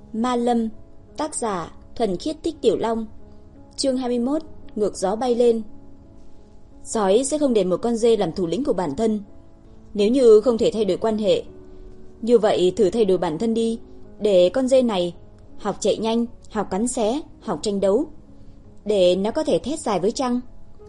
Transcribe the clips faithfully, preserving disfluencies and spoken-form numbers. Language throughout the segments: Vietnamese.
Ma Lâm, tác giả Thuần Khiết Tích Tiểu Long. Chương hai mươi mốt, ngược gió bay lên. Sói sẽ không để một con dê làm thủ lĩnh của bản thân. Nếu như không thể thay đổi quan hệ, như vậy thử thay đổi bản thân đi, để con dê này học chạy nhanh, học cắn xé, học tranh đấu, để nó có thể thét dài với trăng,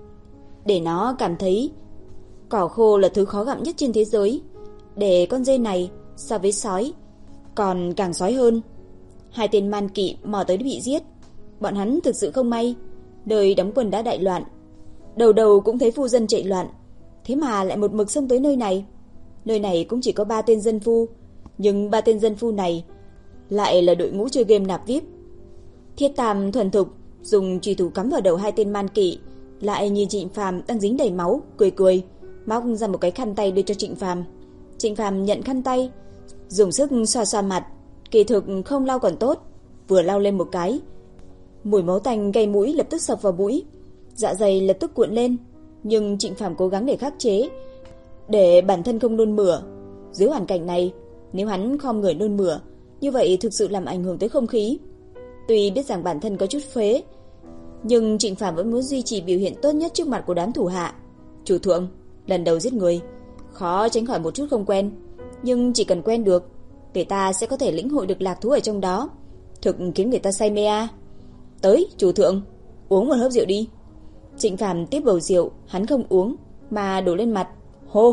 để nó cảm thấy cỏ khô là thứ khó gặm nhất trên thế giới, để con dê này so với sói còn càng sói hơn. Hai tên man kỵ mò tới bị giết. Bọn hắn thực sự không may, nơi đóng quân đã đại loạn, đầu đầu cũng thấy phu dân chạy loạn, thế mà lại một mực xông tới nơi này. Nơi này cũng chỉ có ba tên dân phu, nhưng ba tên dân phu này lại là đội ngũ chơi game nạp vi ai pi. Thiết Tam thuần thục dùng chùy thủ cắm vào đầu hai tên man kỵ, lại nhìn Trịnh Phàm đang dính đầy máu, cười cười, móc ra một cái khăn tay đưa cho Trịnh Phàm. Trịnh Phàm nhận khăn tay, dùng sức xoa xoa mặt, kỳ thực không lau còn tốt, vừa lau lên một cái, mùi máu tanh gây mũi lập tức sộc vào mũi, dạ dày lập tức cuộn lên, nhưng Trịnh Phàm cố gắng để khắc chế, để bản thân không nôn mửa. Dưới hoàn cảnh này, nếu hắn khom người nôn mửa, như vậy thực sự làm ảnh hưởng tới không khí. Tuy biết rằng bản thân có chút phế, nhưng Trịnh Phàm vẫn muốn duy trì biểu hiện tốt nhất trước mặt của đám thủ hạ. Chủ thượng, lần đầu giết người, khó tránh khỏi một chút không quen, nhưng chỉ cần quen được, người ta sẽ có thể lĩnh hội được lạc thú ở trong đó, thực khiến người ta say mê à. Tới, chủ thượng, uống một hớp rượu đi. Trịnh Phàm tiếp bầu rượu, hắn không uống mà đổ lên mặt, hô,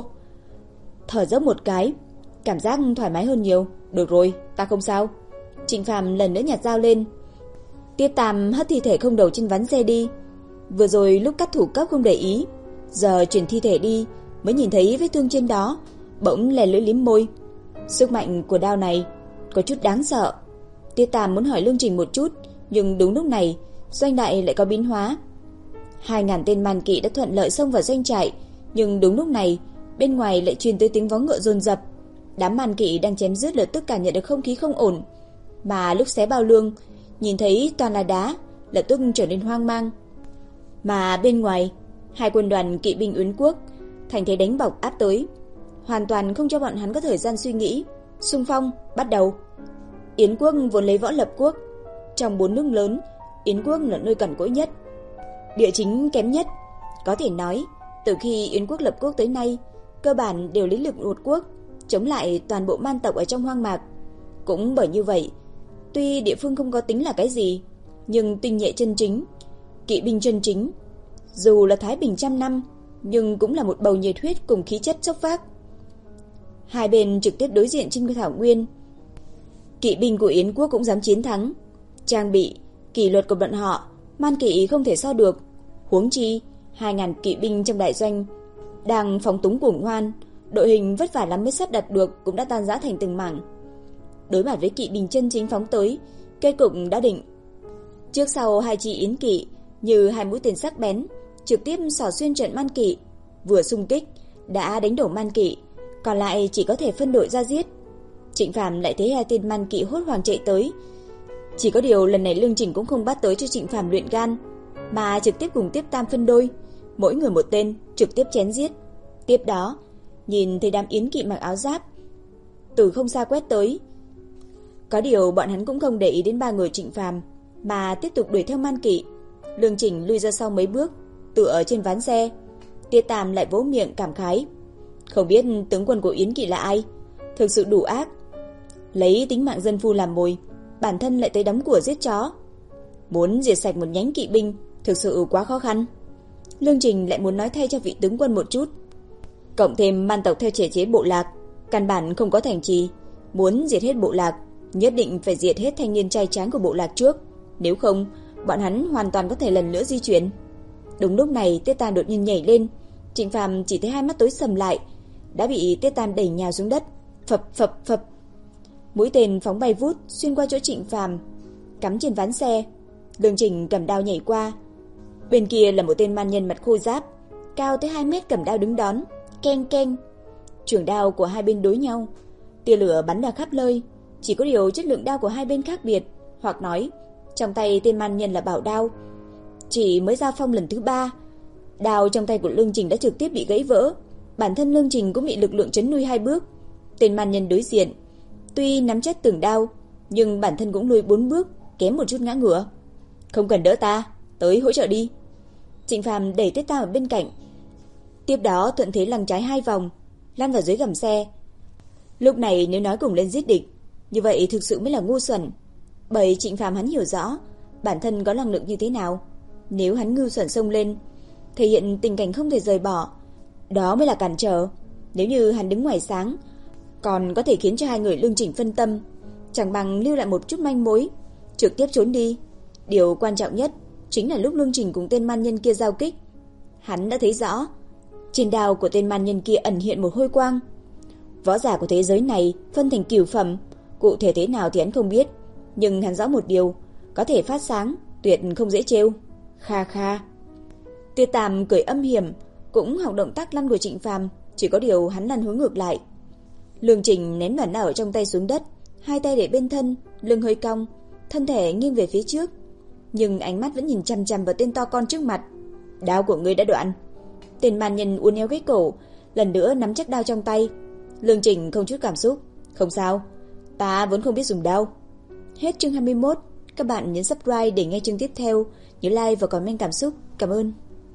thở dốc một cái, cảm giác thoải mái hơn nhiều. Được rồi, ta không sao. Trịnh Phàm lần nữa nhặt dao lên. Tiết Tam hất thi thể không đầu trên ván xe đi. Vừa rồi lúc cắt thủ cấp không để ý, giờ chuyển thi thể đi mới nhìn thấy vết thương trên đó, bỗng lè lưỡi liếm môi. Sức mạnh của đao này có chút đáng sợ. Tiết Tam muốn hỏi Lương Trình một chút, nhưng đúng lúc này doanh đại lại có biến hóa. Hai ngàn tên man kỵ đã thuận lợi xông vào doanh trại, nhưng đúng lúc này bên ngoài lại truyền tới tiếng vó ngựa dồn dập. Đám man kỵ đang chém giết lập tức cảm nhận được không khí không ổn, mà lúc xé bao lương nhìn thấy toàn là đá, lập tức trở nên hoang mang. Mà bên ngoài, hai quân đoàn kỵ binh Yến quốc thành thế đánh bọc áp tới, hoàn toàn không cho bọn hắn có thời gian suy nghĩ. Xung phong bắt đầu. Yến quốc vốn lấy võ lập quốc, trong bốn nước lớn, Yến quốc là nơi cằn cỗi nhất, địa chính kém nhất. Có thể nói, từ khi Yến quốc lập quốc tới nay, cơ bản đều lấy lực một quốc chống lại toàn bộ man tộc ở trong hoang mạc. Cũng bởi như vậy, tuy địa phương không có tính là cái gì, nhưng tinh nhuệ chân chính, kỵ binh chân chính, dù là thái bình trăm năm, nhưng cũng là một bầu nhiệt huyết cùng khí chất sốc vác. Hai bên trực tiếp đối diện trên thảo nguyên. Kỵ binh của Yến quốc cũng dám chiến thắng. Trang bị, kỷ luật của bọn họ, man kỵ không thể so được. Huống chi, hai ngàn kỵ binh trong đại doanh đang phóng túng cuồng hoan, đội hình vất vả lắm mới sắp đặt được cũng đã tan rã thành từng mảng. Đối mặt với kỵ binh chân chính phóng tới, kết cục đã định. Trước sau hai chi Yến kỵ như hai mũi tên sắc bén, trực tiếp xỏ xuyên trận man kỵ. Vừa xung kích đã đánh đổ man kỵ, còn lại chỉ có thể phân đội ra giết. Trịnh Phàm lại thấy hai tên man kỵ hốt hoảng chạy tới. Chỉ có điều lần này Lương Trình cũng không bắt tới cho Trịnh Phàm luyện gan, mà trực tiếp cùng Tiếp Tam phân đôi, mỗi người một tên, trực tiếp chém giết. Tiếp đó, nhìn thấy đám Yến kỵ mặc áo giáp từ không xa quét tới. Có điều bọn hắn cũng không để ý đến ba người Trịnh Phàm, mà tiếp tục đuổi theo man kỵ. Lương Trình lui ra sau mấy bước, tựa ở trên ván xe. Tiết Tam lại vỗ miệng cảm khái, không biết tướng quân của Yến kỵ là ai, thực sự đủ ác, lấy tính mạng dân phu làm mồi, bản thân lại tới đóng của giết chó. Muốn diệt sạch một nhánh kỵ binh thực sự quá khó khăn. Lương Trình lại muốn nói thay cho vị tướng quân một chút. Cộng thêm man tộc theo thể chế bộ lạc, căn bản không có thành trì, muốn diệt hết bộ lạc, nhất định phải diệt hết thanh niên trai tráng của bộ lạc trước, nếu không, bọn hắn hoàn toàn có thể lần nữa di chuyển. Đúng lúc này, Tiết Tam đột nhiên nhảy lên. Trịnh Phàm chỉ thấy hai mắt tối sầm lại, đã bị Tiết Tam đẩy nhào xuống đất. Phập phập phập. Mũi tên phóng bay vút xuyên qua chỗ Trịnh Phàm, cắm trên ván xe. Lương Trình cầm đao nhảy qua. Bên kia là một tên man nhân mặt khôi giáp, cao tới hai mét cầm đao đứng đón. Keng keng. Chưởng đao của hai bên đối nhau, tia lửa bắn ra khắp nơi. Chỉ có điều chất lượng đao của hai bên khác biệt, hoặc nói, trong tay tên man nhân là bảo đao. Chỉ mới ra phong lần thứ ba, đao trong tay của Lương Trình đã trực tiếp bị gãy vỡ. Bản thân Lương Trình cũng bị lực lượng chấn lui hai bước. Tên man nhân đối diện tuy nắm chắc từng đao, nhưng bản thân cũng lùi bốn bước, kém một chút ngã ngửa. Không cần đỡ ta, tới hỗ trợ đi. Trịnh Phàm đẩy Tiết Tam ở bên cạnh. Tiếp đó thuận thế lăn trái hai vòng, lăn vào dưới gầm xe. Lúc này nếu nói cùng lên giết địch, như vậy thực sự mới là ngu xuẩn. Bởi Trịnh Phàm hắn hiểu rõ bản thân có năng lực như thế nào. Nếu hắn ngu xuẩn xông lên, thể hiện tình cảnh không thể rời bỏ, đó mới là cản trở. Nếu như hắn đứng ngoài sáng, còn có thể khiến cho hai người Lương Trình phân tâm, chẳng bằng lưu lại một chút manh mối, trực tiếp trốn đi. Điều quan trọng nhất chính là lúc Lương Trình cùng tên man nhân kia giao kích, hắn đã thấy rõ trên đao của tên man nhân kia ẩn hiện một hôi quang. Võ giả của thế giới này phân thành cửu phẩm, cụ thể thế nào thì hắn không biết, nhưng hắn rõ một điều, có thể phát sáng, tuyệt không dễ trêu. Kha kha. Tiết Tam cười âm hiểm, cũng học động tác lăn của Trịnh Phàm, chỉ có điều hắn lăn hướng ngược lại. Lương Trình ném bản đao ở trong tay xuống đất, hai tay để bên thân, lưng hơi cong, thân thể nghiêng về phía trước, nhưng ánh mắt vẫn nhìn chằm chằm vào tên to con trước mặt. Đao của ngươi đã đoạn. Tên man nhân uốn éo cái cổ, lần nữa nắm chắc đao trong tay. Lương Trình không chút cảm xúc. Không sao, ta vốn không biết dùng đao. Hết chương hai mươi mốt. Các bạn nhấn subscribe để nghe chương tiếp theo. Nhớ like và comment cảm xúc. Cảm ơn.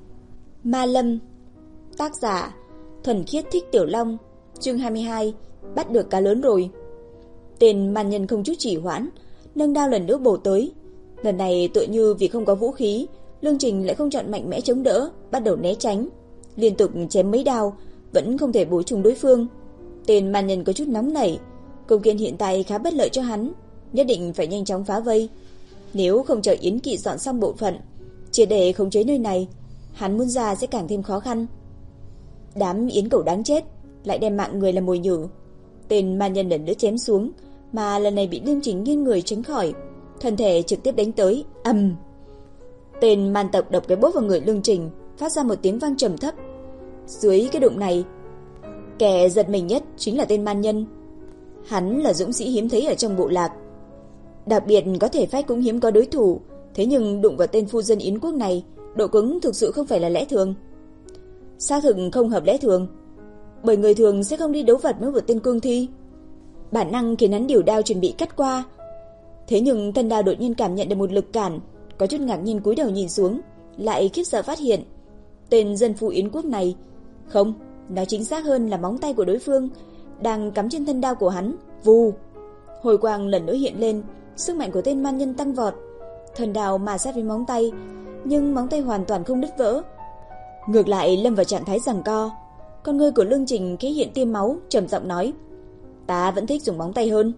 Ma Lâm. Tác giả Thuần Khiết Thích Tiểu Long. Chương hai mươi hai. Bắt được cá lớn rồi. Tên man nhân không chút trì hoãn, nâng đao lần nữa bổ tới. Lần này tựa như vì không có vũ khí, Lương Trình lại không chọn mạnh mẽ chống đỡ, bắt đầu né tránh, liên tục chém mấy đao, vẫn không thể bổ trúng đối phương. Tên man nhân có chút nóng nảy, cục diện hiện tại khá bất lợi cho hắn, nhất định phải nhanh chóng phá vây. Nếu không chờ Yến Kỵ dọn xong bộ phận, chỉ để khống chế nơi này, hắn muốn ra sẽ càng thêm khó khăn. Đám yến cẩu đáng chết, lại đem mạng người làm mồi nhử. Tên man nhân lần nữa chém xuống, mà lần này bị Lương Trình nghiêng người tránh khỏi, thân thể trực tiếp đánh tới. Ầm. Tên man tộc đập cái bốp vào người Lương Trình, phát ra một tiếng vang trầm thấp. Dưới cái đụng này, kẻ giật mình nhất chính là tên man nhân. Hắn là dũng sĩ hiếm thấy ở trong bộ lạc, đặc biệt có thể phách cũng hiếm có đối thủ, thế nhưng đụng vào tên phu dân Yến quốc này, độ cứng thực sự không phải là lẽ thường. Xác thực không hợp lẽ thường, bởi người thường sẽ không đi đấu vật với một tên cương thi. Bản năng khiến hắn điều đao chuẩn bị cắt qua, thế nhưng thân đao đột nhiên cảm nhận được một lực cản, có chút ngạc nhiên cúi đầu nhìn xuống, lại khiếp sợ phát hiện tên dân phu Yến quốc này, không, nói chính xác hơn là móng tay của đối phương đang cắm trên thân đao của hắn. Vù, hồi quang lần nữa hiện lên, sức mạnh của tên man nhân tăng vọt, thân đao mà sát với móng tay, nhưng móng tay hoàn toàn không đứt vỡ, ngược lại lâm vào trạng thái giằng co. Con ngươi của Lương Trình khẽ hiện tia máu, trầm giọng nói: "Ta vẫn thích dùng móng tay hơn."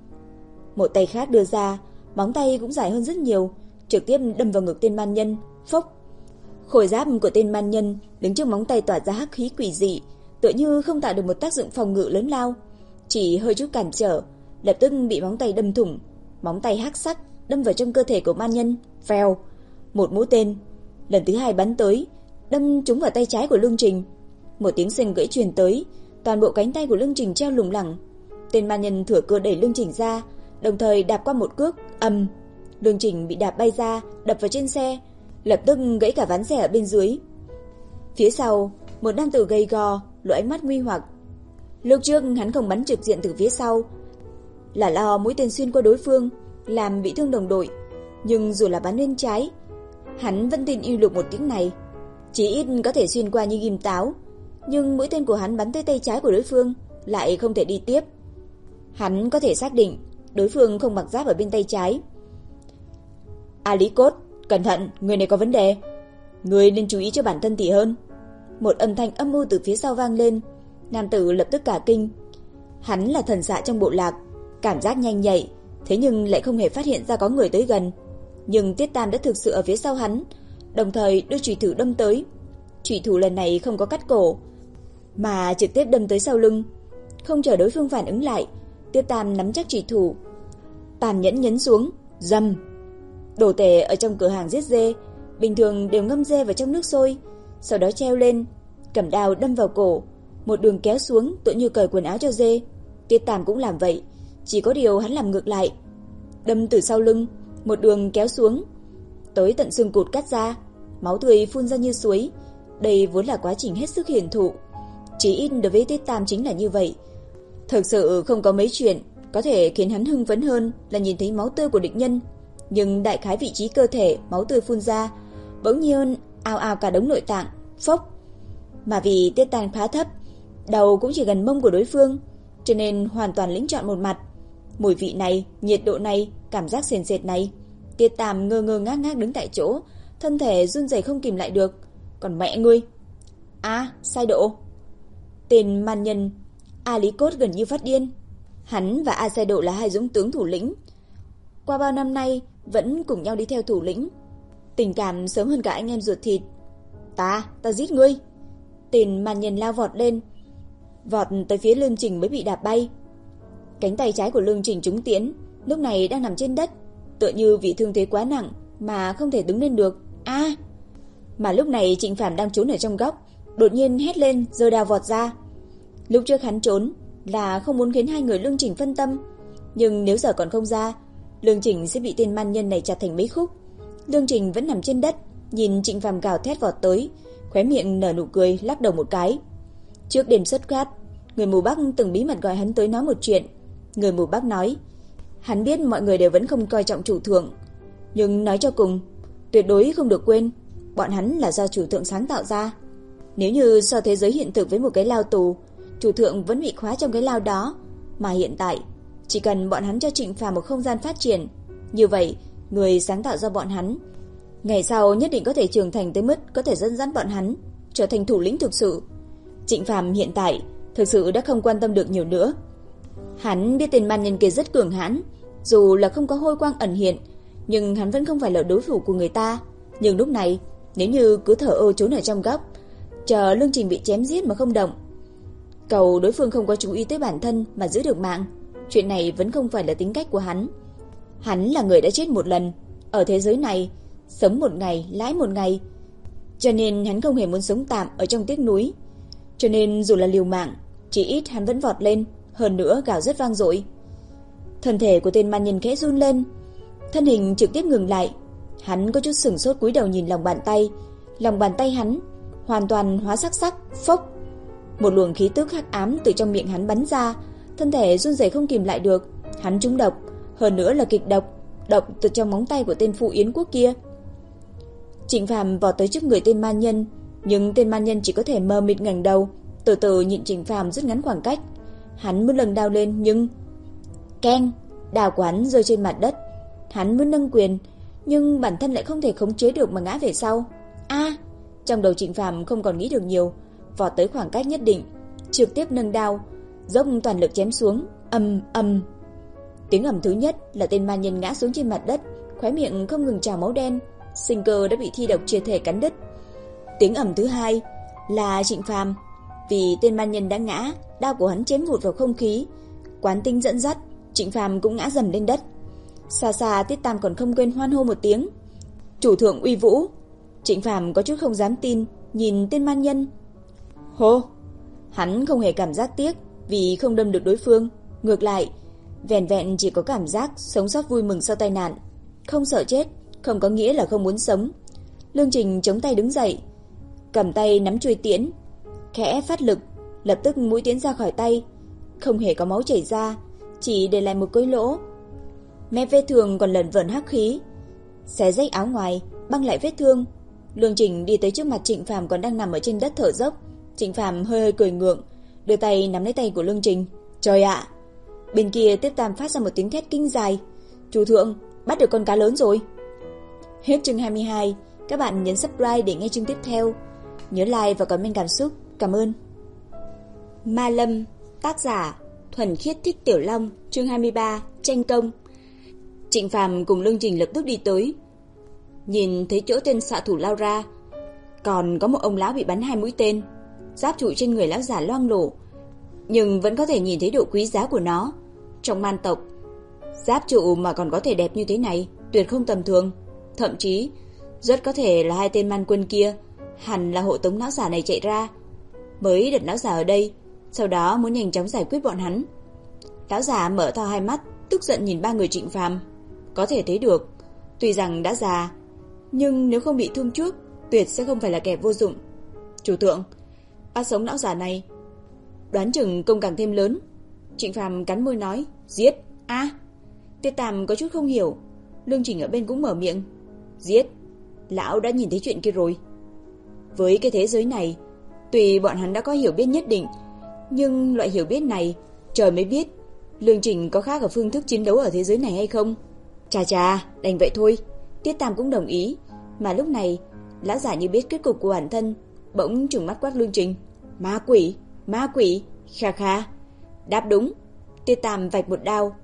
Một tay khác đưa ra, móng tay cũng dài hơn rất nhiều, trực tiếp đâm vào ngực tên man nhân. Phốc. Khôi giáp của tên man nhân đứng trước móng tay tỏa ra hắc khí quỷ dị, tựa như không tạo được một tác dụng phòng ngự lớn lao, chỉ hơi chút cản trở, lập tức bị móng tay đâm thủng. Móng tay hắc sắc đâm vào trong cơ thể của man nhân. Vèo. Một mũi tên lần thứ hai bắn tới, đâm trúng vào tay trái của Lương Trình. Một tiếng xương gãy truyền tới, toàn bộ cánh tay của Lương Trình treo lủng lẳng. Tên man nhân thừa cơ đẩy Lương Trình ra, đồng thời đạp qua một cước. Ầm. Lương Trình bị đạp bay ra, đập vào trên xe, lập tức gãy cả ván xe ở bên dưới. Phía sau, một nam tử gầy gò, lộ ánh mắt nguy hoặc. Lúc trước hắn không bắn trực diện từ phía sau, là lo mũi tên xuyên qua đối phương, làm bị thương đồng đội, nhưng dù là bắn bên trái, hắn vẫn tin uy lực một tiếng này, chỉ ít có thể xuyên qua như ghim táo, nhưng mũi tên của hắn bắn tới tay trái của đối phương lại không thể đi tiếp. Hắn có thể xác định đối phương không mặc giáp ở bên tay trái. A Lý Cốt, cẩn thận, người này có vấn đề. Người nên chú ý cho bản thân tỷ hơn. Một âm thanh âm mưu từ phía sau vang lên. Nam tử lập tức cả kinh. Hắn là thần xạ trong bộ lạc, cảm giác nhanh nhạy, thế nhưng lại không hề phát hiện ra có người tới gần. Nhưng Tiết Tam đã thực sự ở phía sau hắn, đồng thời đưa chủy thủ đâm tới. Chủy thủ lần này không có cắt cổ, mà trực tiếp đâm tới sau lưng. Không chờ đối phương phản ứng lại, Tiết Tam nắm chắc chủy thủ, tàn nhẫn nhấn xuống. Dầm. Đồ tể ở trong cửa hàng giết dê bình thường đều ngâm dê vào trong nước sôi, sau đó treo lên, cầm đao đâm vào cổ, một đường kéo xuống tựa như cởi quần áo cho dê. Tiết Tam cũng làm vậy, chỉ có điều hắn làm ngược lại, đâm từ sau lưng, một đường kéo xuống, tới tận xương cụt cắt ra, máu tươi phun ra như suối. Đây vốn là quá trình hết sức hiển thụ, chỉ ít đối với Tiết Tam chính là như vậy. Thực sự không có mấy chuyện Có thể khiến hắn hưng phấn hơn là nhìn thấy máu tươi của địch nhân, nhưng đại khái vị trí cơ thể máu tươi phun ra, bỗng nhiên ào ào cả đống nội tạng, phốc. Mà vì tiết tàn khá thấp, đầu cũng chỉ gần mông của đối phương, cho nên hoàn toàn lĩnh chọn một mặt. Mùi vị này, nhiệt độ này, cảm giác sền sệt này, Tiết Tam ngơ ngơ ngác ngác đứng tại chỗ, thân thể run rẩy không kìm lại được. Còn mẹ ngươi! À, sai độ! Tên man nhân A Lý Cốt gần như phát điên. Hắn và A Sai Độ là hai dũng tướng thủ lĩnh, qua bao năm nay vẫn cùng nhau đi theo thủ lĩnh, tình cảm sớm hơn cả anh em ruột thịt. Ta, ta giết ngươi! Tên man nhân lao vọt lên, vọt tới phía Lương Trình mới bị đạp bay. Cánh tay trái của Lương Trình trúng tiễn, lúc này đang nằm trên đất, tựa như vì thương thế quá nặng mà không thể đứng lên được. A! À! Mà lúc này Trịnh Phàm đang trốn ở trong góc, đột nhiên hét lên, giơ đao vọt ra. Lúc trước hắn trốn là không muốn khiến hai người Lương Trình phân tâm, nhưng nếu giờ còn không ra, Lương Trình sẽ bị tên man nhân này chặt thành mấy khúc. Lương Trình vẫn nằm trên đất, nhìn Trịnh Phàm gào thét vọt tới, khóe miệng nở nụ cười, lắc đầu một cái. Trước đêm xuất phát, người mù Bắc từng bí mật gọi hắn tới nói một chuyện. Người mù Bắc nói, hắn biết mọi người đều vẫn không coi trọng chủ thượng, nhưng nói cho cùng, tuyệt đối không được quên, bọn hắn là do chủ thượng sáng tạo ra. Nếu như so thế giới hiện thực với một cái lao tù, chủ thượng vẫn bị khóa trong cái lao đó, mà hiện tại, chỉ cần bọn hắn cho Trịnh Phàm một không gian phát triển, như vậy, người sáng tạo ra bọn hắn, ngày sau nhất định có thể trưởng thành tới mức có thể dẫn dắt bọn hắn trở thành thủ lĩnh thực sự. Trịnh Phàm hiện tại thực sự đã không quan tâm được nhiều nữa. Hắn biết tên man nhân kia rất cường hãn, dù là không có hôi quang ẩn hiện, nhưng hắn vẫn không phải là đối thủ của người ta. Nhưng lúc này, nếu như cứ thở ơ trốn ở trong góc, chờ Lương Trình bị chém giết mà không động, cầu đối phương không có chú ý tới bản thân mà giữ được mạng, chuyện này vẫn không phải là tính cách của hắn. Hắn là người đã chết một lần, ở thế giới này, sống một ngày, lãi một ngày, cho nên hắn không hề muốn sống tạm ở trong tiếc núi. Cho nên dù là liều mạng, chỉ ít hắn vẫn vọt lên, hơn nữa gào rất vang dội. Thân thể của tên man nhân khẽ run lên, thân hình trực tiếp ngừng lại. Hắn có chút sửng sốt cúi đầu nhìn lòng bàn tay, lòng bàn tay hắn hoàn toàn hóa sắc sắc, phốc. Một luồng khí tức hắc ám từ trong miệng hắn bắn ra, thân thể run rẩy không kìm lại được. Hắn trúng độc, hơn nữa là kịch độc, độc từ trong móng tay của tên phụ Yến Quốc kia. Trịnh Phàm vọt tới trước người tên man nhân, nhưng tên man nhân chỉ có thể mờ mịt ngẩng đầu, từ từ nhìn Trịnh Phàm rút ngắn khoảng cách. Hắn muốn lần đao lên nhưng keng, đao của hắn rơi trên mặt đất. Hắn muốn nâng quyền, nhưng bản thân lại không thể khống chế được mà ngã về sau. A! À, trong đầu Trịnh Phàm không còn nghĩ được nhiều, vọt tới khoảng cách nhất định, trực tiếp nâng đao, dốc toàn lực chém xuống. Ầm ầm. Tiếng ầm thứ nhất là tên man nhân ngã xuống trên mặt đất, khóe miệng không ngừng trào máu đen, sinh cơ đã bị thi độc triệt thể cắn đứt. Tiếng ầm thứ hai là Trịnh Phàm, vì tên man nhân đã ngã, đao của hắn chém vụt vào không khí, quán tinh dẫn dắt, Trịnh Phàm cũng ngã dầm lên đất. Xa xa Tiết Tam còn không quên hoan hô một tiếng. Chủ thượng uy vũ. Trịnh Phàm có chút không dám tin, nhìn tên man nhân. Hô! Hắn không hề cảm giác tiếc vì không đâm được đối phương, ngược lại, vẻn vẹn chỉ có cảm giác sống sót vui mừng sau tai nạn. Không sợ chết, không có nghĩa là không muốn sống. Lương Trình chống tay đứng dậy, cầm tay nắm chuôi tiễn, khẽ phát lực, lập tức mũi tiễn ra khỏi tay, không hề có máu chảy ra, chỉ để lại một cái lỗ. Mép vết thương còn lẩn vẩn hắc khí, xé rách áo ngoài, băng lại vết thương. Lương Trình đi tới trước mặt Trịnh Phàm còn đang nằm ở trên đất thở dốc. Trịnh Phàm hơi hơi cười ngượng, đưa tay nắm lấy tay của Lương Trình. Trời ạ! Bên kia Tiếp Tam phát ra một tiếng thét kinh dài. Chủ thượng, bắt được con cá lớn rồi. Hết chương hai mươi hai. Các bạn nhấn subscribe để nghe chương tiếp theo. Nhớ like và comment cảm xúc. Cảm ơn. Ma Lâm, tác giả Thuần Khiết Thích Tiểu Long, chương hai mươi ba, tranh công. Trịnh Phàm cùng Lương Trình lập tức đi tới. Nhìn thấy chỗ tên xạ thủ lao ra, còn có một ông lão bị bắn hai mũi tên, giáp trụ trên người lão giả loang lổ, nhưng vẫn có thể nhìn thấy độ quý giá của nó. Trong man tộc, giáp trụ mà còn có thể đẹp như thế này, tuyệt không tầm thường. Thậm chí, rất có thể là hai tên man quân kia hẳn là hộ tống lão giả này chạy ra, mới đặt lão giả ở đây, sau đó muốn nhanh chóng giải quyết bọn hắn. Lão giả mở to hai mắt, tức giận nhìn ba người Trịnh Phàm. Có thể thấy được, tuy rằng đã già, nhưng nếu không bị thương trước, tuyệt sẽ không phải là kẻ vô dụng. Chủ thượng, bắt sống lão giả này, đoán chừng công càng thêm lớn. Trịnh Phàm cắn môi nói, giết, a à. Tiết Tam có chút không hiểu. Lương Trình ở bên cũng mở miệng, giết, lão đã nhìn thấy chuyện kia rồi. Với cái thế giới này, tuy bọn hắn đã có hiểu biết nhất định, nhưng loại hiểu biết này trời mới biết Lương Trình có khác ở phương thức chiến đấu ở thế giới này hay không. Chà chà, đành vậy thôi. Tiết Tam cũng đồng ý. Mà lúc này lão giả như biết kết cục của bản thân, bỗng trừng mắt quát Lương Trình, ma quỷ, ma quỷ, kha kha. Đáp đúng. Tiết Tam vạch một đao.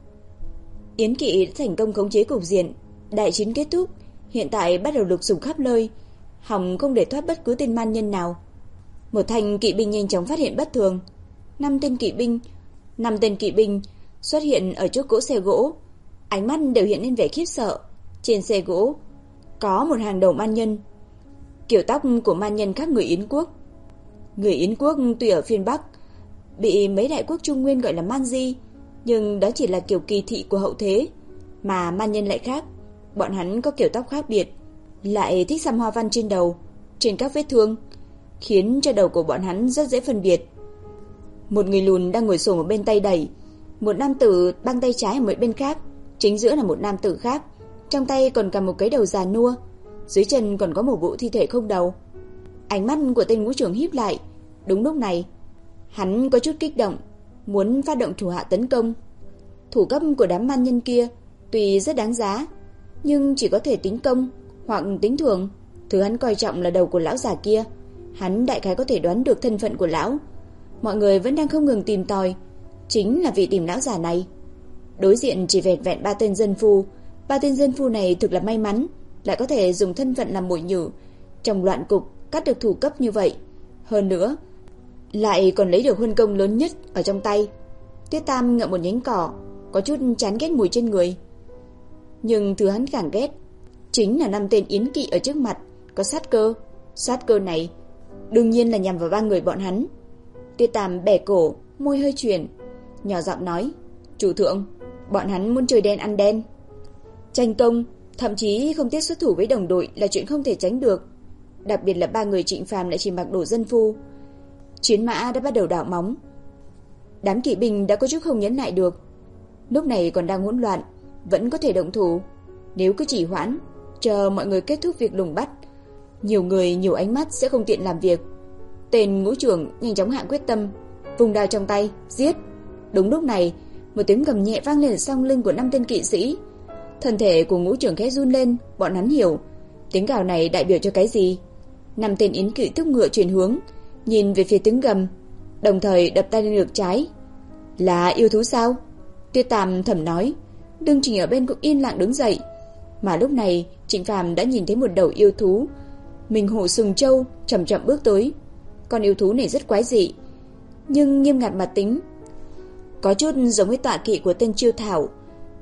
Yến Kỵ đã thành công khống chế cục diện. Đại chiến kết thúc, hiện tại bắt đầu lục sục khắp nơi, hòng không để thoát bất cứ tên man nhân nào. Một thanh kỵ binh nhanh chóng phát hiện bất thường. Năm tên kỵ binh, năm tên kỵ binh xuất hiện ở trước cỗ xe gỗ, ánh mắt đều hiện lên vẻ khiếp sợ. Trên xe gỗ có một hàng đầu man nhân, kiểu tóc của man nhân khác người Yến quốc. Người Yến quốc tuy ở phiên Bắc bị mấy đại quốc Trung Nguyên gọi là man di, nhưng đó chỉ là kiểu kỳ thị của hậu thế, mà man nhân lại khác. Bọn hắn có kiểu tóc khác biệt, lại thích xăm hoa văn trên đầu, trên các vết thương, khiến cho đầu của bọn hắn rất dễ phân biệt. Một người lùn đang ngồi xổm ở bên tay đẩy, một nam tử băng tay trái ở một bên khác, chính giữa là một nam tử khác, trong tay còn cầm một cái đầu già nua, dưới chân còn có một bộ thi thể không đầu. Ánh mắt của tên ngũ trưởng híp lại. Đúng lúc này, hắn có chút kích động, muốn phát động thủ hạ tấn công. Thủ cấp của đám man nhân kia tuy rất đáng giá, nhưng chỉ có thể tính công hoặc tính thường. Thứ hắn coi trọng là đầu của lão già kia. Hắn đại khái có thể đoán được thân phận của lão. Mọi người vẫn đang không ngừng tìm tòi, chính là vì tìm lão già này. Đối diện chỉ vẹn vẹn ba tên dân phu. Ba tên dân phu này thực là may mắn, lại có thể dùng thân phận làm mồi nhử, trong loạn cục cắt được thủ cấp như vậy. Hơn nữa, lại còn lấy được huân công lớn nhất ở trong tay. Tiết Tam ngậm một nhánh cỏ, có chút chán ghét mùi trên người. Nhưng thứ hắn càng ghét chính là năm tên Yến Kỵ ở trước mặt có sát cơ. Sát cơ này đương nhiên là nhằm vào ba người bọn hắn. Tiết Tam bẻ cổ, môi hơi chuyển, nhỏ giọng nói, chủ thượng, bọn hắn muốn chơi đen ăn đen. Tranh công, thậm chí không tiếc xuất thủ với đồng đội là chuyện không thể tránh được. Đặc biệt là ba người Trịnh Phàm lại chỉ mặc đồ dân phu. Chiến mã đã bắt đầu đảo móng. Đám kỵ binh đã có chút không nhẫn nại được. Lúc này còn đang hỗn loạn, vẫn có thể động thủ. Nếu cứ chỉ hoãn, chờ mọi người kết thúc việc lùng bắt, nhiều người nhiều ánh mắt sẽ không tiện làm việc. Tên ngũ trưởng nhanh chóng hạ quyết tâm, vùng đao trong tay, giết. Đúng lúc này, một tiếng gầm nhẹ vang lên ở sau lưng của năm tên kỵ sĩ. Thân thể của ngũ trưởng khẽ run lên, bọn hắn hiểu tiếng gào này đại biểu cho cái gì. Năm tên Yến Kỵ thúc ngựa chuyển hướng, nhìn về phía tiếng gầm, đồng thời đập tay lên ngực trái. Là yêu thú sao? Tuyết Tam thầm nói. Đương Trình ở bên cũng yên lặng đứng dậy. Mà lúc này Trịnh Phàm đã nhìn thấy một đầu yêu thú mình hổ sừng trâu chậm chậm bước tới. Con yêu thú này rất quái dị, nhưng nghiêm ngặt mà tính, có chút giống với tọa kỵ của tên Chiêu Thảo,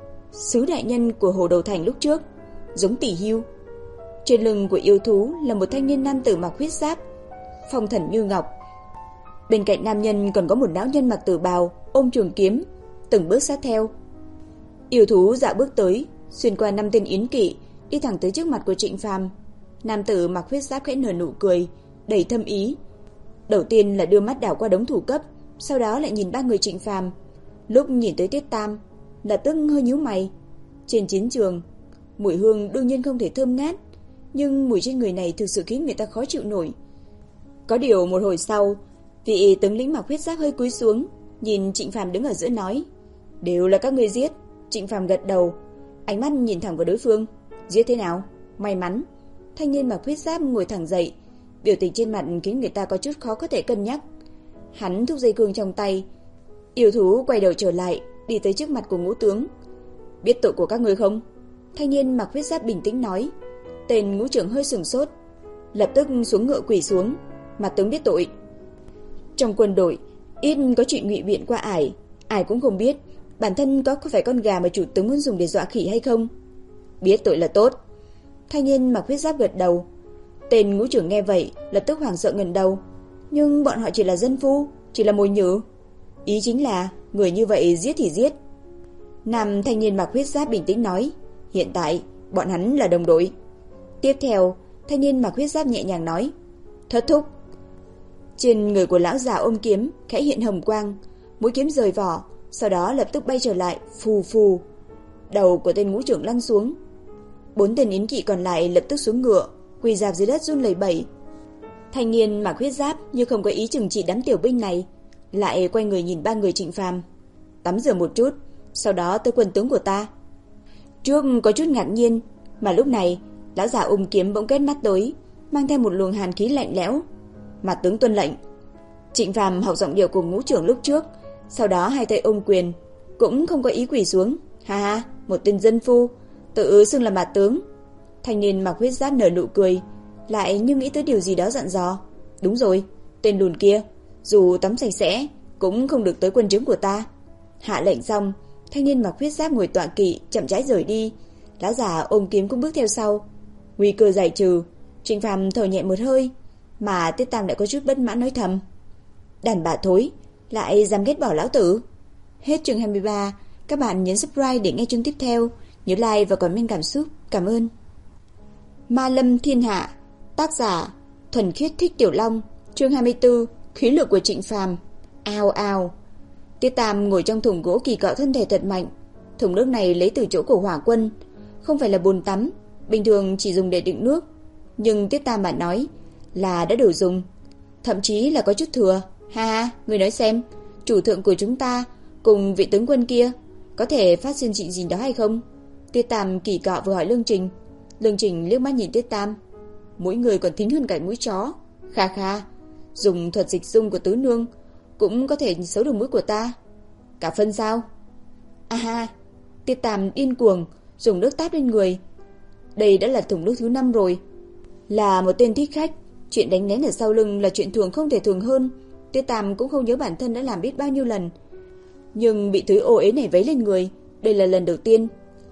sứ đại nhân của Hồ Đầu Thành lúc trước, giống Tỷ Hưu. Trên lưng của yêu thú là một thanh niên nam tử mặc huyết giáp, phong thần như ngọc. Bên cạnh nam nhân còn có một lão nhân mặc tử bào, ôm trường kiếm, từng bước sát theo. Yêu thú dạo bước tới, xuyên qua năm tên Yến Kỵ, đi thẳng tới trước mặt của Trịnh Phàm. Nam tử mặc huyết giáp khẽ nở nụ cười, đầy thâm ý. Đầu tiên là đưa mắt đảo qua đống thủ cấp, sau đó lại nhìn ba người Trịnh Phàm. Lúc nhìn tới Tiết Tam, lập tức hơi nhíu mày. Trên chiến trường, mùi hương đương nhiên không thể thơm ngát, nhưng mùi trên người này thực sự khiến người ta khó chịu nổi. Có điều một hồi sau, vị tướng lĩnh mặc huyết giáp hơi cúi xuống, nhìn Trịnh Phàm đứng ở giữa nói, đều là các ngươi giết. Trịnh Phàm gật đầu, ánh mắt nhìn thẳng vào đối phương. Giết thế nào? May mắn. Thanh niên mặc huyết giáp ngồi thẳng dậy, biểu tình trên mặt khiến người ta có chút khó có thể cân nhắc. Hắn thúc dây cương trong tay. Yêu thú quay đầu trở lại, đi tới trước mặt của ngũ tướng. Biết tội của các ngươi không? Thanh niên mặc huyết giáp bình tĩnh nói. Tên ngũ trưởng hơi sửng sốt, lập tức xuống ngựa quỳ xuống. Mặt tướng biết tội. Trong quân đội ít có chuyện ngụy biện qua ải, ai cũng không biết bản thân có có phải con gà mà chủ tướng muốn dùng để dọa khỉ hay không. Biết tội là tốt. Thanh niên mặc huyết giáp gật đầu. Tên ngũ trưởng nghe vậy lập tức hoảng sợ ngẩng đầu. Nhưng bọn họ chỉ là dân phu, chỉ là mồi nhử. Ý chính là người như vậy giết thì giết. Nam thanh niên mặc huyết giáp bình tĩnh nói. Hiện tại bọn hắn là đồng đội. Tiếp theo thanh niên mặc huyết giáp nhẹ nhàng nói. Thất thúc. Trên người của lão già ôm kiếm khẽ hiện hồng quang, mũi kiếm rời vỏ, sau đó lập tức bay trở lại, phù phù. Đầu của tên ngũ trưởng lăn xuống. Bốn tên yến kỵ còn lại lập tức xuống ngựa, quỳ rạp dưới đất run lẩy bẩy. Thanh niên mặc huyết giáp như không có ý trừng trị đám tiểu binh này, lại quay người nhìn ba người Trịnh Phàm. Tắm rửa một chút, sau đó tới quân tướng của ta. Trước có chút ngạc nhiên, mà lúc này lão già ôm kiếm bỗng kết mắt tối, mang theo một luồng hàn khí lạnh lẽo. Mặt tướng tuân lệnh. Trịnh Phàm học giọng điệu của ngũ trưởng lúc trước, sau đó hai tay ôm quyền, cũng không có ý quỳ xuống. Ha ha, một tên dân phu tự xưng là mặt tướng. Thanh niên mặc huyết giáp nở nụ cười, lại như nghĩ tới điều gì đó dặn dò. Đúng rồi, tên lùn kia dù tắm sạch sẽ cũng không được tới quân trướng của ta. Hạ lệnh xong, thanh niên mặc huyết giáp ngồi tọa kỵ chậm rãi rời đi. Lão già ôm kiếm cũng bước theo sau. Nguy cơ giải trừ, Trịnh Phàm thở nhẹ một hơi, mà Tiết Tam lại có chút bất mãn nói thầm: đàn bà thối, lại dám ghét bỏ lão tử. Hết chương hai mươi ba. Các bạn nhấn subscribe để nghe chương tiếp theo. Nhớ like và comment cảm xúc. Cảm ơn. Ma Lâm Thiên Hạ. Tác giả Thuần Khiết Thích Tiểu Long. Chương hai mươi tư. Khí lực của Trịnh Phàm. Ao ao. Tiết Tam ngồi trong thùng gỗ kỳ cọ thân thể thật mạnh. Thùng nước này lấy từ chỗ của Hỏa Quân, không phải là bồn tắm, bình thường chỉ dùng để đựng nước, nhưng Tiết Tam mà nói là đã đủ dùng, thậm chí là có chút thừa. Ha ha, người nói xem, chủ thượng của chúng ta cùng vị tướng quân kia có thể phát sinh chuyện gì đó hay không? Tiết Tam kỳ cọ vừa hỏi Lương Trình. Lương Trình liếc mắt nhìn Tiết Tam, mỗi người còn thính hơn cả mũi chó. Kha kha, dùng thuật dịch dung của tứ nương cũng có thể xấu được mũi của ta. Cả phân sao? A ha, Tiết Tam điên cuồng dùng nước tát lên người. Đây đã là thùng nước thứ năm rồi. Là một tên thích khách, chuyện đánh lén ở sau lưng là chuyện thường không thể thường hơn. Tiết Tam cũng không nhớ bản thân đã làm biết bao nhiêu lần, nhưng bị thứ ô uế này vấy lên người, đây là lần đầu tiên.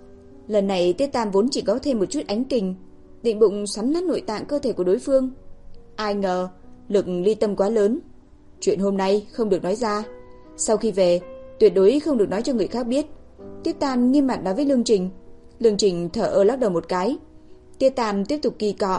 Lần này Tiết Tam vốn chỉ có thêm một chút ánh kình, định bụng xoắn nát nội tạng cơ thể của đối phương. Ai ngờ lực ly tâm quá lớn. Chuyện hôm nay không được nói ra, sau khi về tuyệt đối không được nói cho người khác biết. Tiết Tam nghiêm mặt nói với Lương Trình. Lương Trình thở ơ lắc đầu một cái. Tiết Tam tiếp tục kỳ cọ,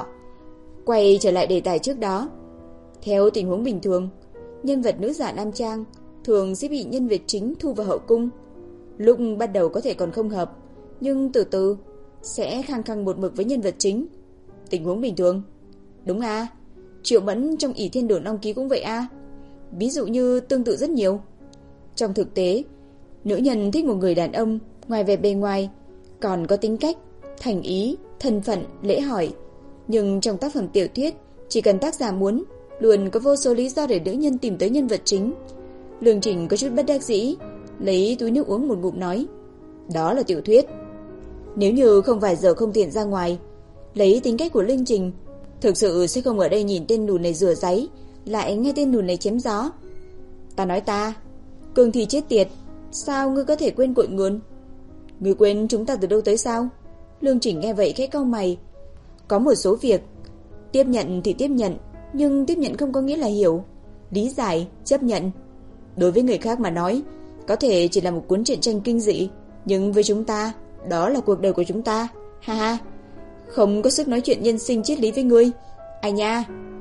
quay trở lại đề tài trước đó. Theo tình huống bình thường, nhân vật nữ giả nam trang thường sẽ bị nhân vật chính thu vào hậu cung. Lúc bắt đầu có thể còn không hợp, nhưng từ từ sẽ khăng khăng một mực với nhân vật chính. Tình huống bình thường. Đúng à, Triệu Mẫn trong ỷ Thiên Đồn Long Ký cũng vậy à. Ví dụ như tương tự rất nhiều. Trong thực tế, nữ nhân thích một người đàn ông ngoài vẻ bề ngoài còn có tính cách, thành ý, thân phận, lễ hỏi. Nhưng trong tác phẩm tiểu thuyết, chỉ cần tác giả muốn, luôn có vô số lý do để nữ nhân tìm tới nhân vật chính. Lương Trình có chút bất đắc dĩ, lấy túi nước uống một ngụm nói: đó là tiểu thuyết. Nếu như không vài giờ không tiện ra ngoài, lấy tính cách của Lương Trình, thực sự sẽ không ở đây nhìn tên lùn này rửa ráy, lại nghe tên lùn này chém gió. Ta nói ta, Cường thì chết tiệt, sao ngươi có thể quên cội nguồn? Ngươi quên chúng ta từ đâu tới sao? Lương Trình nghe vậy khẽ cau mày. Có một số việc tiếp nhận thì tiếp nhận, nhưng tiếp nhận không có nghĩa là hiểu, lý giải, chấp nhận. Đối với người khác mà nói, có thể chỉ là một cuốn truyện tranh kinh dị, nhưng với chúng ta, đó là cuộc đời của chúng ta. Ha ha, không có sức nói chuyện nhân sinh triết lý với ngươi. Ai nha,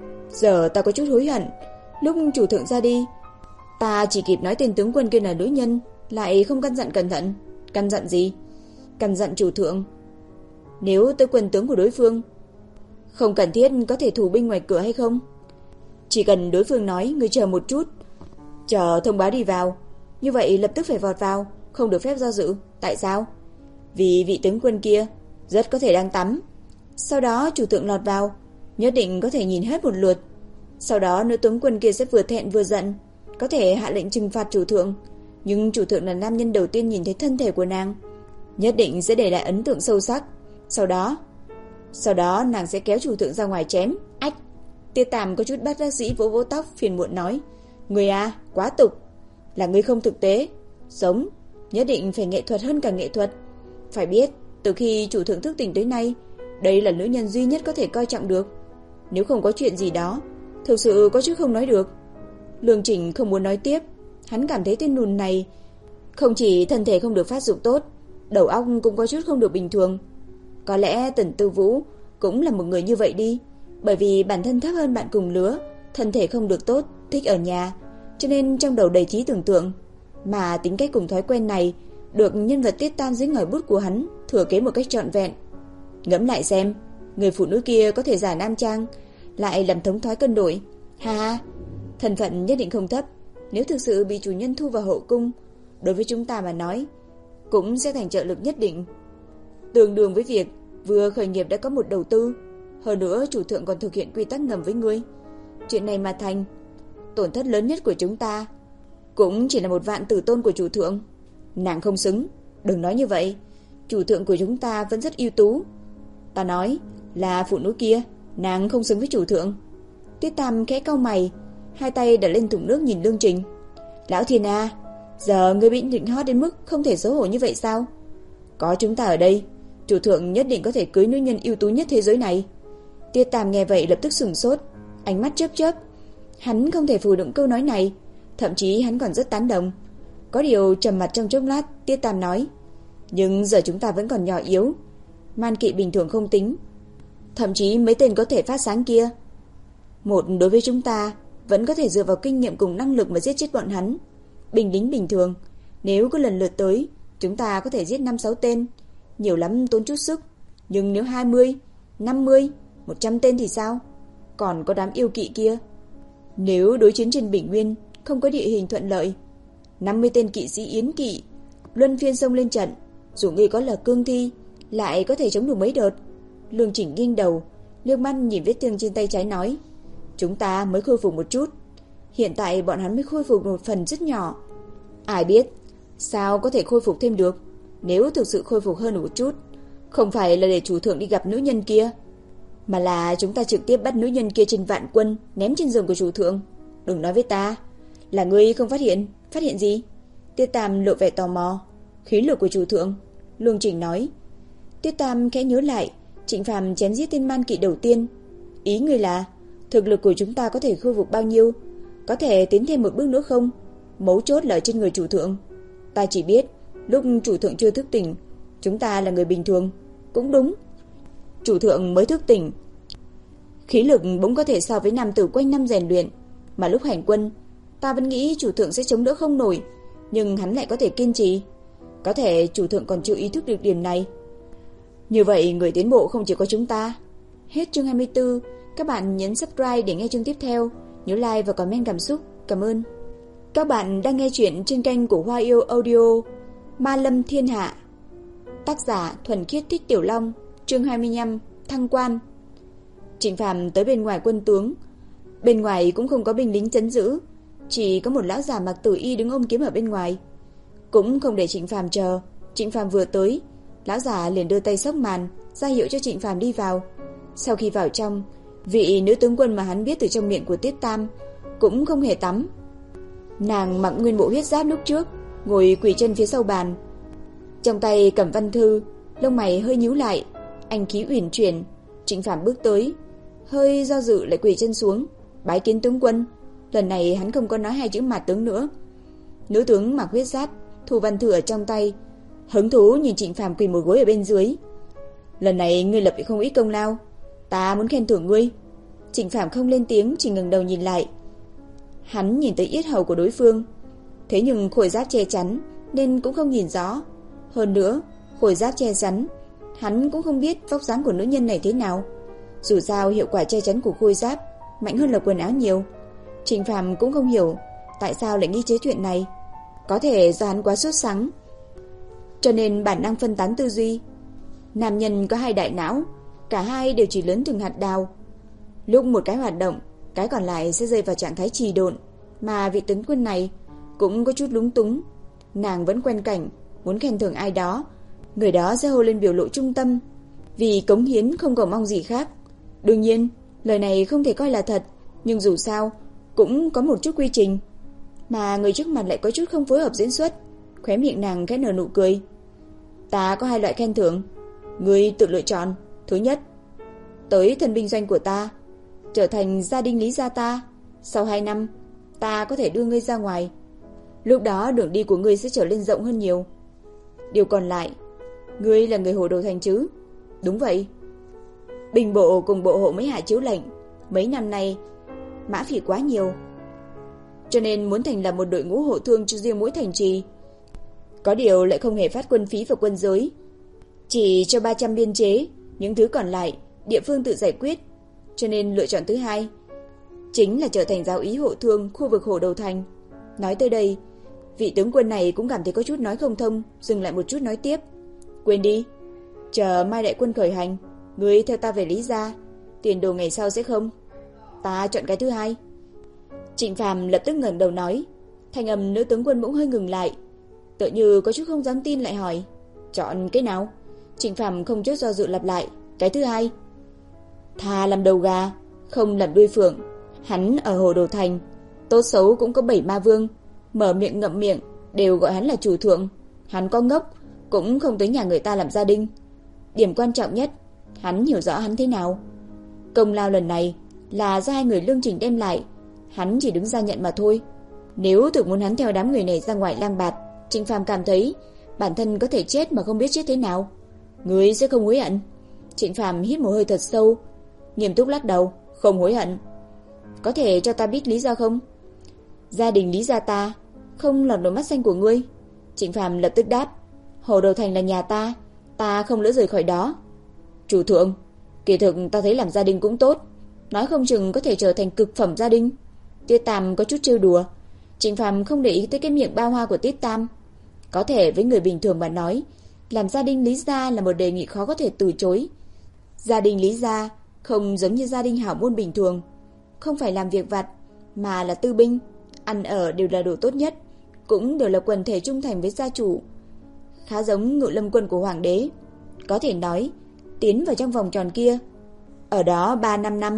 giờ ta có chút hối hận. Lúc chủ thượng ra đi, ta chỉ kịp nói tên tướng quân kia là nữ nhân, lại không căn dặn cẩn thận. Căn dặn gì? Căn dặn chủ thượng, nếu tới quân tướng của đối phương, không cần thiết có thể thủ binh ngoài cửa hay không? Chỉ cần đối phương nói ngươi chờ một chút, chờ thông báo đi vào, như vậy lập tức phải vọt vào, không được phép do dự. Tại sao? Vì vị tướng quân kia rất có thể đang tắm. Sau đó chủ thượng lọt vào, nhất định có thể nhìn hết một lượt. Sau đó nữ tướng quân kia sẽ vừa thẹn vừa giận, có thể hạ lệnh trừng phạt chủ thượng. Nhưng chủ thượng là nam nhân đầu tiên nhìn thấy thân thể của nàng, nhất định sẽ để lại ấn tượng sâu sắc. Sau đó Sau đó nàng sẽ kéo chủ thượng ra ngoài chém. Ách. Tiết Tam có chút bất đắc dĩ vỗ vỗ tóc, phiền muộn nói: người à, quá tục. Là người không thực tế. Sống nhất định phải nghệ thuật hơn cả nghệ thuật. Phải biết, từ khi chủ thượng thức tỉnh tới nay, đây là nữ nhân duy nhất có thể coi trọng được. Nếu không có chuyện gì đó, thực sự có chút không nói được. Lương Trình không muốn nói tiếp. Hắn cảm thấy tên lùn này không chỉ thân thể không được phát dục tốt, đầu óc cũng có chút không được bình thường. Có lẽ Tần Tư Vũ cũng là một người như vậy đi, bởi vì bản thân thấp hơn bạn cùng lứa, thân thể không được tốt, thích ở nhà, cho nên trong đầu đầy trí tưởng tượng. Mà tính cách cùng thói quen này được nhân vật Tiết Tam dưới ngòi bút của hắn thừa kế một cách trọn vẹn. Ngẫm lại xem, người phụ nữ kia có thể giả nam trang, lại làm thống thoái cân đội. Ha ha, thân phận nhất định không thấp. Nếu thực sự bị chủ nhân thu vào hậu cung, đối với chúng ta mà nói, cũng sẽ thành trợ lực nhất định. Tương đương với việc vừa khởi nghiệp đã có một đầu tư, hơn nữa chủ thượng còn thực hiện quy tắc ngầm với ngươi. Chuyện này mà thành, tổn thất lớn nhất của chúng ta cũng chỉ là một vạn tử tôn của chủ thượng. Nàng không xứng, đừng nói như vậy. Chủ thượng của chúng ta vẫn rất ưu tú. Ta nói là phụ nữ kia, nàng không xứng với chủ thượng. Tiết Tam khẽ cau mày, hai tay đặt lên thùng nước nhìn Lương Trình. Lão Thiên A, giờ ngươi bị định hót đến mức không thể xấu hổ như vậy sao? Có chúng ta ở đây, chủ thượng nhất định có thể cưới nữ nhân ưu tú nhất thế giới này. Tiết Tam nghe vậy lập tức sửng sốt, ánh mắt chớp chớp. Hắn không thể phủ định câu nói này, thậm chí hắn còn rất tán đồng. Có điều trầm mặt trong chốc lát, Tiết Tam nói: nhưng giờ chúng ta vẫn còn nhỏ yếu, man kỵ bình thường không tính, thậm chí mấy tên có thể phát sáng kia, một đối với chúng ta vẫn có thể dựa vào kinh nghiệm cùng năng lực mà giết chết bọn hắn. Binh lính bình thường, nếu có lần lượt tới, chúng ta có thể giết năm sáu tên, nhiều lắm tốn chút sức. Nhưng nếu hai mươi, năm mươi, một trăm tên thì sao? Còn có đám yêu kỵ kia. Nếu đối chiến trên bình nguyên không có địa hình thuận lợi, năm mươi tên kỵ sĩ yến kỵ luân phiên xông lên trận, dù ngươi có là cương thi, lại có thể chống được mấy đợt. Lương Chỉnh nghiêng đầu, liếc mắt nhìn vết thương trên tay trái nói: chúng ta mới khôi phục một chút, hiện tại bọn hắn mới khôi phục một phần rất nhỏ. Ai biết sao có thể khôi phục thêm được. Nếu thực sự khôi phục hơn một chút, không phải là để chủ thượng đi gặp nữ nhân kia, mà là chúng ta trực tiếp bắt nữ nhân kia trên vạn quân ném trên giường của chủ thượng. Đừng nói với ta là ngươi không phát hiện. Phát hiện gì? Tiết Tam lộ vẻ tò mò. Khí lực của chủ thượng, Lương Trình nói. Tiết Tam khẽ nhớ lại Trịnh Phàm chém giết tên man kỵ đầu tiên. Ý ngươi là thực lực của chúng ta có thể khôi phục bao nhiêu? Có thể tiến thêm một bước nữa không? Mấu chốt là ở trên người chủ thượng. Ta chỉ biết lúc chủ thượng chưa thức tỉnh, chúng ta là người bình thường. Cũng đúng, chủ thượng mới thức tỉnh, khí lực bỗng có thể so với nam tử quanh năm rèn luyện. Mà lúc hành quân, ta vẫn nghĩ chủ thượng sẽ chống đỡ không nổi, nhưng hắn lại có thể kiên trì. Có thể chủ thượng còn chưa ý thức được điểm này. Như vậy người tiến bộ không chỉ có chúng ta. Hết chương hai mươi tư. Các bạn nhấn subscribe để nghe chương tiếp theo. Nhớ like và comment cảm xúc. Cảm ơn. Các bạn đang nghe chuyện trên kênh của Hoa Yêu Audio. Ma Lâm Thiên Hạ. Tác giả Thuần Khiết Thích Tiểu Long. Chương hai mươi lăm. Thăng quan. Trịnh Phàm tới bên ngoài quân tướng. Bên ngoài cũng không có binh lính trấn giữ, chỉ có một lão già mặc tử y đứng ôm kiếm ở bên ngoài. Cũng không để Trịnh Phàm chờ, Trịnh Phàm vừa tới, lão già liền đưa tay xốc màn, ra hiệu cho Trịnh Phàm đi vào. Sau khi vào trong, vị nữ tướng quân mà hắn biết từ trong miệng của Tiết Tam cũng không hề tắm. Nàng mặc nguyên bộ huyết giáp lúc trước, ngồi quỳ chân phía sau bàn, trong tay cầm văn thư, lông mày hơi nhíu lại, anh khí uyển chuyển. Trịnh Phàm bước tới, hơi do dự lại quỳ chân xuống, bái kiến tướng quân. Lần này hắn không có nói hai chữ mặt tướng nữa. Nữ tướng mặc huyết giáp thu văn thư ở trong tay, hứng thú nhìn Trịnh Phàm quỳ một gối ở bên dưới. Lần này ngươi lập được không ít công lao, ta muốn khen thưởng ngươi. Trịnh Phàm không lên tiếng, chỉ ngẩng đầu nhìn lại. Hắn nhìn tới yết hầu của đối phương, thế nhưng khôi giáp che chắn nên cũng không nhìn rõ. Hơn nữa, khôi giáp che chắn, hắn cũng không biết vóc dáng của nữ nhân này thế nào. Dù sao hiệu quả che chắn của khôi giáp mạnh hơn là quần áo nhiều. Trịnh Phàm cũng không hiểu tại sao lại nghĩ chế chuyện này. Có thể do hắn quá sốt sắng, cho nên bản năng phân tán tư duy. Nam nhân có hai đại não, cả hai đều chỉ lớn chừng hạt đào. Lúc một cái hoạt động, cái còn lại sẽ rơi vào trạng thái trì độn. Mà vị tướng quân này cũng có chút lúng túng. Nàng vẫn quen cảnh, muốn khen thưởng ai đó, người đó sẽ hô lên biểu lộ trung tâm, vì cống hiến không cầu mong gì khác. Đương nhiên, lời này không thể coi là thật, nhưng dù sao cũng có một chút quy trình. Mà người trước mặt lại có chút không phối hợp diễn xuất. Khóe miệng nàng khẽ nở nụ cười. Ta có hai loại khen thưởng, ngươi tự lựa chọn. Thứ nhất, tới thần binh doanh của ta, trở thành gia đình Lý gia ta. Sau hai năm, ta có thể đưa ngươi ra ngoài. Lúc đó đường đi của ngươi sẽ trở lên rộng hơn nhiều. Điều còn lại, ngươi là người Hồ Đồ Thành chứ? Đúng vậy. Bình bộ cùng bộ hộ mới hạ chiếu lệnh, mấy năm nay mã phỉ quá nhiều. cho nên muốn thành lập một đội ngũ hộ thương cho riêng mỗi thành trì. Có điều lại không hề phát quân phí và quân giới, chỉ cho ba trăm biên chế, những thứ còn lại địa phương tự giải quyết. Cho nên lựa chọn thứ hai chính là trở thành giáo úy hộ thương khu vực Hồ Đầu Thành. Nói tới đây, vị tướng quân này cũng cảm thấy có chút nói không thông, dừng lại một chút nói tiếp. Quên đi, chờ mai đại quân khởi hành, ngươi theo ta về Lý gia, tiền đồ ngày sau sẽ không. Ta chọn cái thứ hai. Trịnh Phàm lập tức ngẩng đầu nói. Thanh âm nữ tướng quân bỗng hơi ngừng lại, tựa như có chút không dám tin, lại hỏi: Chọn cái nào? Trịnh Phàm không chút do dự lặp lại: Cái thứ hai. Thà làm đầu gà, không làm đuôi phượng. Hắn ở Hồ Đầu Thành, tốt xấu cũng có bảy ma vương, mở miệng ngậm miệng đều gọi hắn là chủ thượng. Hắn có ngốc cũng không tới nhà người ta làm gia đình. Điểm quan trọng nhất, hắn hiểu rõ hắn thế nào. Công lao lần này là do hai người Lương Trình đem lại, hắn chỉ đứng ra nhận mà thôi. Nếu thực muốn hắn theo đám người này ra ngoài lang bạt, Trịnh Phàm cảm thấy bản thân có thể chết mà không biết chết thế nào. Ngươi sẽ không hối hận. Trịnh Phàm hít một hơi thật sâu, nghiêm túc lắc đầu: Không hối hận. Có thể cho ta biết lý do không? Gia đình Lý gia ta không lọt vào mắt xanh của ngươi. Trịnh Phàm lập tức đáp: Hồ Đầu Thành là nhà ta, ta không lỡ rời khỏi đó. Chủ thượng, kỳ thực ta thấy làm gia đình cũng tốt, nói không chừng có thể trở thành cực phẩm gia đình. Tiết Tam có chút trêu đùa. Trịnh Phàm không để ý tới cái miệng bao hoa của Tiết Tam. Có thể với người bình thường mà nói, làm gia đình Lý gia là một đề nghị khó có thể từ chối. Gia đình Lý gia không giống như gia đình hảo môn bình thường, không phải làm việc vặt, mà là tư binh, ăn ở đều là đồ tốt nhất, cũng đều là quần thể trung thành với gia chủ, khá giống Ngự Lâm quân của hoàng đế. Có thể nói, tiến vào trong vòng tròn kia, ở đó ba năm năm,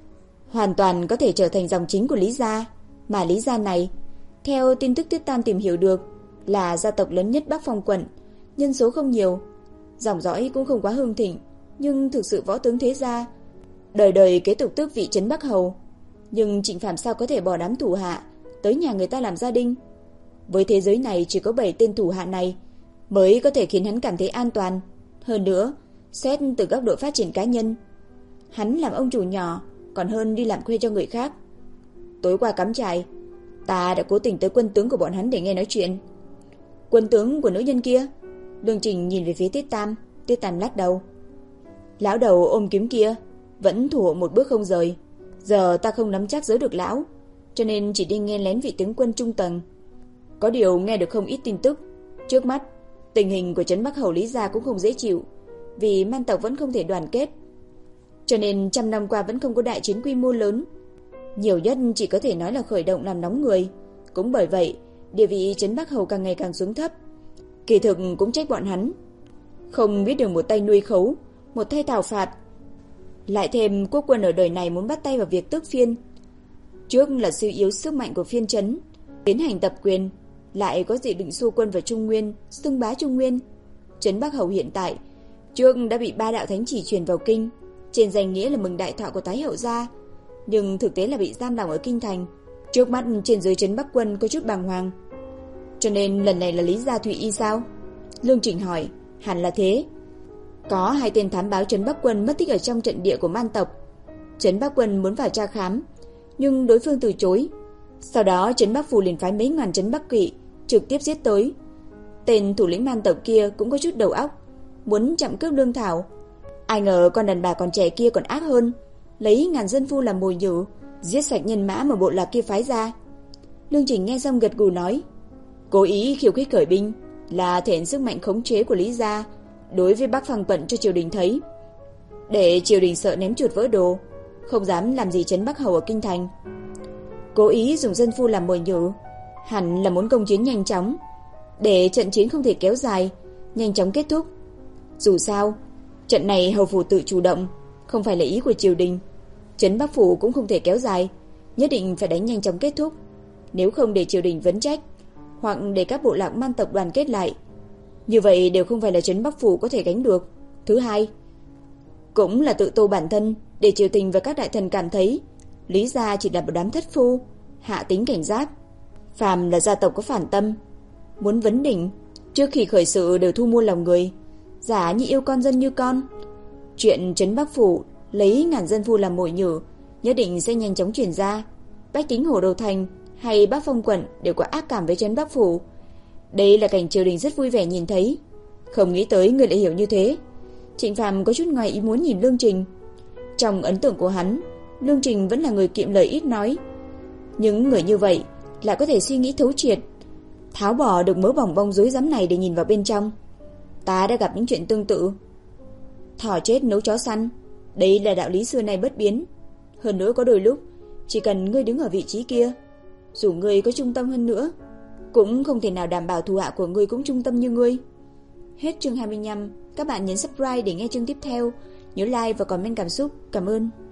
hoàn toàn có thể trở thành dòng chính của Lý gia. Mà Lý gia này, theo tin tức Tiết Tam tìm hiểu được, là gia tộc lớn nhất Bắc Phong quận, nhân số không nhiều, dòng dõi cũng không quá hưng thịnh, nhưng thực sự võ tướng thế gia, đời đời kế tục tước vị trấn Bắc Hầu. Nhưng Trịnh Phàm sao có thể bỏ đám thủ hạ tới nhà người ta làm gia đình? Với thế giới này chỉ có bảy tên thủ hạ này mới có thể khiến hắn cảm thấy an toàn. Hơn nữa, xét từ góc độ phát triển cá nhân, hắn làm ông chủ nhỏ còn hơn đi làm thuê cho người khác. Tối qua cắm trại, ta đã cố tình tới quân tướng của bọn hắn để nghe nói chuyện. Quân tướng của nữ nhân kia? Lương Trình nhìn về phía Tiết Tam. Tiết Tam lắc đầu. Lão đầu ôm kiếm kia vẫn thủ hộ một bước không rời. Giờ ta không nắm chắc giấu được lão, cho nên chỉ đi nghe lén vị tướng quân trung tầng. Có điều nghe được không ít tin tức. Trước mắt, tình hình của trấn Bắc Hầu Lý gia cũng không dễ chịu, vì man tộc vẫn không thể đoàn kết, cho nên trăm năm qua vẫn không có đại chiến quy mô lớn. Nhiều nhất chỉ có thể nói là khởi động làm nóng người. Cũng bởi vậy, địa vị trấn Bắc Hầu càng ngày càng xuống thấp. Kỳ thực cũng trách bọn hắn, không biết được một tay nuôi khấu, một tay thảo phạt. Lại thêm quốc quân ở đời này muốn bắt tay vào việc tước phiên. Trước là suy yếu sức mạnh của phiên trấn, tiến hành tập quyền, lại có dự định xua quân vào Trung Nguyên, xưng bá Trung Nguyên. Trấn Bắc Hầu hiện tại trước đã bị ba đạo thánh chỉ truyền vào kinh, trên danh nghĩa là mừng đại thọ của Thái hậu gia, nhưng thực tế là bị giam lỏng ở kinh thành. Trước mắt trên dưới trấn Bắc quân có chút bàng hoàng. Cho nên lần này là Lý gia Thụy Y sao? Lương Trình hỏi. Hẳn là thế. Có hai tên thám báo trấn Bắc quân mất tích ở trong trận địa của man tộc. Trấn Bắc quân muốn vào tra khám, nhưng đối phương từ chối. Sau đó trấn Bắc phủ liền phái mấy ngàn trấn Bắc kỵ trực tiếp giết tới. Tên thủ lĩnh man tộc kia cũng có chút đầu óc, muốn chặn cướp lương thảo. Ai ngờ con đàn bà còn trẻ kia còn ác hơn, lấy ngàn dân phu làm mồi nhử, giết sạch nhân mã mà bộ lạc kia phái ra. Lương Trình nghe xong gật gù nói, cố ý khiêu khích khởi binh là thể hiện sức mạnh khống chế của Lý gia đối với Bắc Phong quận cho triều đình thấy, để triều đình sợ ném chuột vỡ đồ, không dám làm gì trấn Bắc Hầu ở kinh thành. Cố ý dùng dân phu làm mồi nhử, hẳn là muốn công chiến nhanh chóng, để trận chiến không thể kéo dài, nhanh chóng kết thúc. Dù sao, trận này hầu phủ tự chủ động, không phải là ý của triều đình. Trấn Bắc phủ cũng không thể kéo dài, nhất định phải đánh nhanh chóng kết thúc. Nếu không để triều đình vấn trách, hoặc để các bộ lạc man tộc đoàn kết lại, như vậy đều không phải là trấn Bắc phủ có thể gánh được. Thứ hai, cũng là tự tô bản thân, để triều đình và các đại thần cảm thấy Lý gia chỉ là một đám thất phu, hạ tính cảnh giác. Phàm là gia tộc có phản tâm, muốn vấn đỉnh, trước khi khởi sự đều thu mua lòng người, giả như yêu con dân như con. Chuyện trấn Bắc phủ lấy ngàn dân phu làm mồi nhử nhất định sẽ nhanh chóng truyền ra. Bách tính Hồ Đầu Thành hay Bắc Phong quận đều có ác cảm với trấn Bắc phủ. Đây là cảnh triều đình rất vui vẻ nhìn thấy. Không nghĩ tới người lại hiểu như thế. Trịnh Phàm có chút ngoài ý muốn nhìn Lương Trình. Trong ấn tượng của hắn, Lương Trình vẫn là người kiệm lời ít nói. Những người như vậy lại có thể suy nghĩ thấu triệt, tháo bỏ được mớ bòng bong rối rắm này để nhìn vào bên trong. Ta đã gặp những chuyện tương tự. Thỏ chết nấu chó săn, đây là đạo lý xưa nay bất biến. Hơn nữa có đôi lúc, chỉ cần ngươi đứng ở vị trí kia, dù ngươi có trung tâm hơn nữa, cũng không thể nào đảm bảo thủ hạ của ngươi cũng trung tâm như ngươi. Hết chương hai mươi lăm. Các bạn nhấn subscribe để nghe chương tiếp theo. Nhớ like và comment cảm xúc. Cảm ơn.